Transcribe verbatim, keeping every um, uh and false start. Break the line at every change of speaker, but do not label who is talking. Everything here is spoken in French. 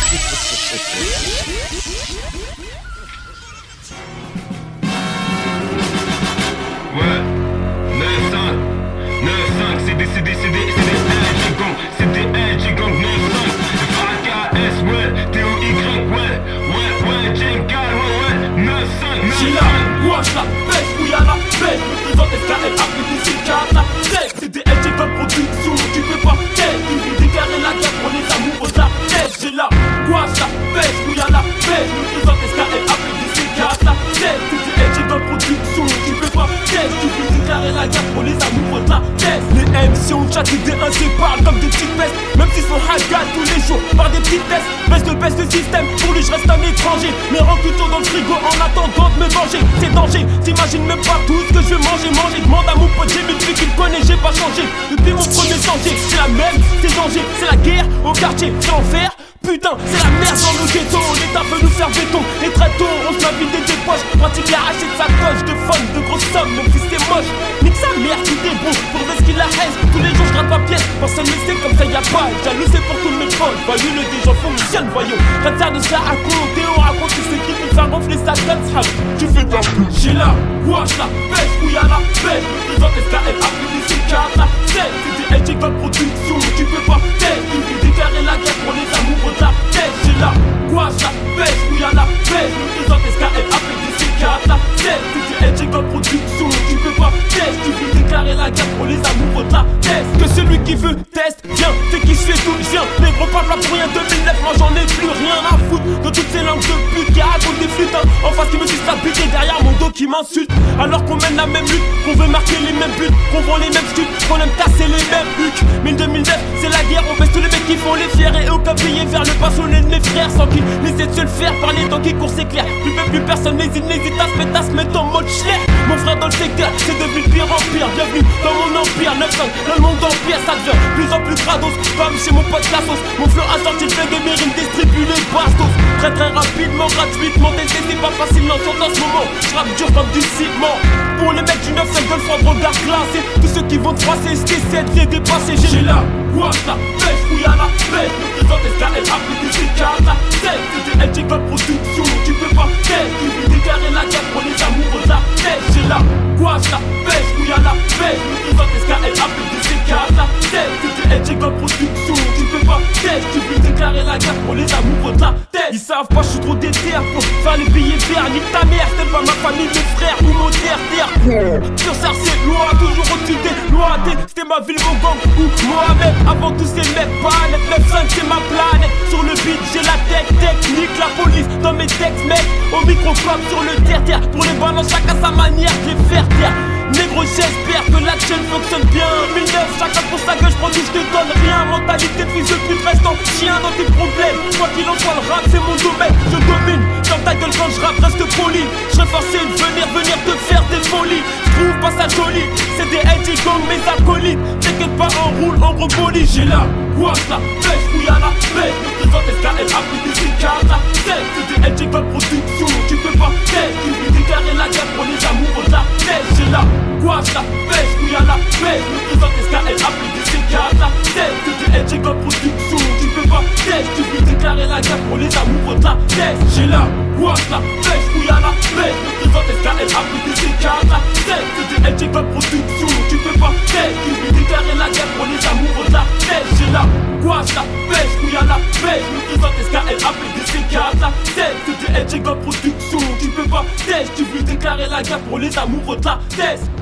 Ouais, neuf cinq, neuf cinq, c'est des, c'est des, c'est des, c'est des L G gang, c'est des L G gang neuf cinq, F A K S, ouais, T O Y, ouais, ouais, ouais, Jengal, ouais, ouais, neuf cinq, neuf cinq.
J'ai la gouache, la pêche, où y'a la pêche, me présente S K L, A P D C, quatre, la tête, c'est des L G gang production, tu peux pas tête, tu veux déclarer la guerre pour les amoureux de la tête. J'ai la gouache, la pêche, où y'a la pêche, me présente S K L, A P D C, quatre, la tête, c'est des L G gang production, tu peux pas tête, tu veux déclarer la guerre pour les amoureux de la tête. Les M C ont chaque idée inséparables comme des petites pestes, même s'ils sont hagas tous les jours par des petites tests. Baisse de baisse de système, pour lui je reste un étranger, mais rentre plutôt dans le frigo en attendant de me venger. C'est danger, t'imagines même pas tout ce que je vais manger, manger. Demande à mon pote, j'ai mis depuis qu'il me connaît, j'ai pas changé. Depuis mon premier sentier, c'est la même, c'est danger, c'est la guerre au quartier, c'est l'enfer. Putain, c'est la merde dans nos ghettos, l'État veut nous faire béton. Et très tôt, on se l'a vidé des poches, pratique l'arraché de sa coche, de fun, de grosses sommes, même si c'est moche. Nique sa mère, tout est bon, pour ce qu'il la haine. Tous les jours je gratte ma pièce, personne ne sait comme ça y'a pas. Jaloux c'est pour tous mes potes, voyou le des gens fonctionnent, voyons. Rien de ça de ça raconter, on raconte tout ce qui peut faire gonfler sa tête, tu fais de la pute. J'ai la gouache, la pêche, où y'a la pêche, me présente S K L, A P D C, quatre, la tête, c'est des L G gang production, tu peux pas tête, tu veux déclarer la guerre pour les amoureux de la tête. J'ai la gouache, la pêche, où y'a la pêche, me présente S K L, A P D C, quatre, la tête, c'est des L G gang production, tu peux pas tête, tu veux déclarer la guerre pour les amoureux de la tête. Que celui qui veut teste, viens, c'est qui se fait tout, viens. Les gros pas pour rien, deux mille neuf, moi j'en ai plus rien à foutre de toutes ces langues de pute qui racontent des flûtes, hein. En face qui me suce la bite et derrière mon dos qui m'insulte. Alors qu'on mène la même lutte, qu'on veut marquer les mêmes buts, qu'on vend les mêmes studs, qu'on aime casser les mêmes bucs. Mais deux mille neuf, c'est la guerre, on baisse tous les mecs qui font les fiers et aucun payé vers le passionné de mes frères sans qu'ils essaient de se le faire par les temps qui courent, c'est clair. Plus même plus personne n'hésite, n'hésite à se mettre à se mettre en mode schler. Mon frère dans le secteur, c'est devenu de pire en pire. Bienvenue dans mon empire, neuf cinq, dans le monde empire, ça devient plus en plus grados. Comme chez mon pote la sauce, mon flow a sorti le flingue et mes rimes distribue les bastos. Très très rapidement, gratuitement, tester c'est pas facile, non, surtout en ce moment. J'rappe dur comme du ciment. Pour les mecs du neuf cinq veulent faire regard classé. Tous ceux qui vont te froisser, S T sept, les dépasser. J'ai la gouache, la pêche, où y'a la pêche, me présente S K L, A P D C, quatre, la tête, c'est des L G gang production, tu peux pas tête, tu veux déclarer la guerre pour les amoureux de la tête. J'ai la gouache, la pêche, où y'a la pêche, me présente S K L, A P D C, quatre, la tête, c'est des L G gang production, tu peux pas tête, tu veux déclarer la guerre pour les amoureux de la tête. Ils savent pas, j'suis trop déter pour faire les billets verts, nique ta mère, c'est pas ma famille, mes frères ou mon terre-terre. Sur ça c'est loi, toujours au-dessus des lois, c'était ma ville, mon gang ou Mohamed. Avant tous ces mecs, planète, neuf cinq c'est ma planète. Sur le beat j'ai la tech technique, la police dans mes textes mec. Au microcom sur le terre-terre, pour les balances chacun sa manière de les faire taire. Négro j'espère que la chaîne fonctionne bien. Deux mille neuf, chacun pour sa gueule, j'prends tout, j'te donne rien. Mentalité de fils de pute, reste en chien dans tes problèmes. Quoi qu'il en soit, le rap c'est mon domaine, je domine. Dans ta gueule quand je rappe, reste poli. J'serais forcé de venir, venir te faire des folies. J'trouve pas ça joli, c'est des L G gang mes acolytes. T'inquiète pas, on roule en gros bolide. J'ai la gouache, la pêche, où y'a la pêche, me présente S K L, A P D C, quatre, la tête, c'est des L G gang production, tu peux pas tête, tu veux déclarer la guerre pour les amoureux de la tête. J'ai la gouache, la pêche, où y'a la pêche, me présente S K L, A P D C, quatre, la tête, c'est des L G gang production, tu peux pas tête, tu veux déclarer la guerre pour les amoureux de la tête. J'ai la gouache, la pêche, où y'a la pêche, me présente S K L, A P D C, quatre, la tête, c'est des L G gang production, tu peux pas tête, tu veux déclarer la guerre pour les amoureux de la tête. J'ai la gouache, la pêche, où y'a la pêche, me présente S K L, A P D C, quatre, la tête, c'est des L G gang production, tu peux pas tête, tu veux déclarer la guerre pour les amoureux de la tête.